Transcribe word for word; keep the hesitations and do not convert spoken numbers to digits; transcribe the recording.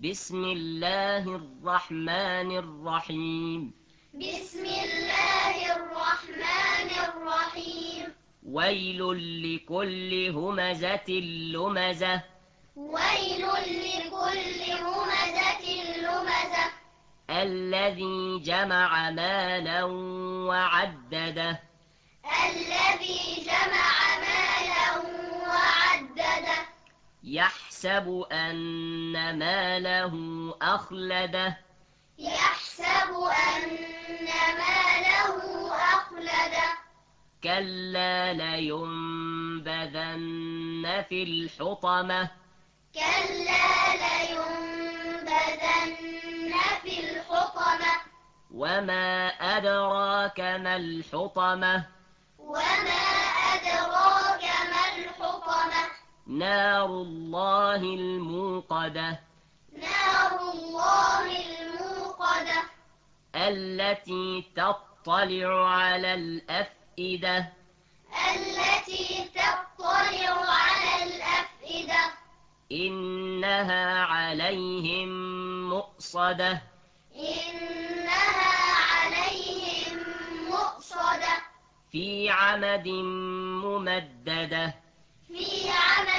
بسم الله الرحمن الرحيم بسم الله الرحمن الرحيم ويل لكل همزة لمزة ويل لكل همزة لمزة الذي جمع مالا وعدده الذي جمع مالا وعدده يحسب أن ماله أخلده يحسب أن ماله أخلده كلا لينبذن في الحطمة كلا لينبذن في الحطمة وما أدراك ما الحطمة وما أدراك ما الحطمة نار الله الموقدة نار الله الموقدة التي تطلع على الأفئدة التي تطلع على الأفئدة إنها عليهم مؤصدة إنها عليهم مؤصدة في عمد ممددة في عمد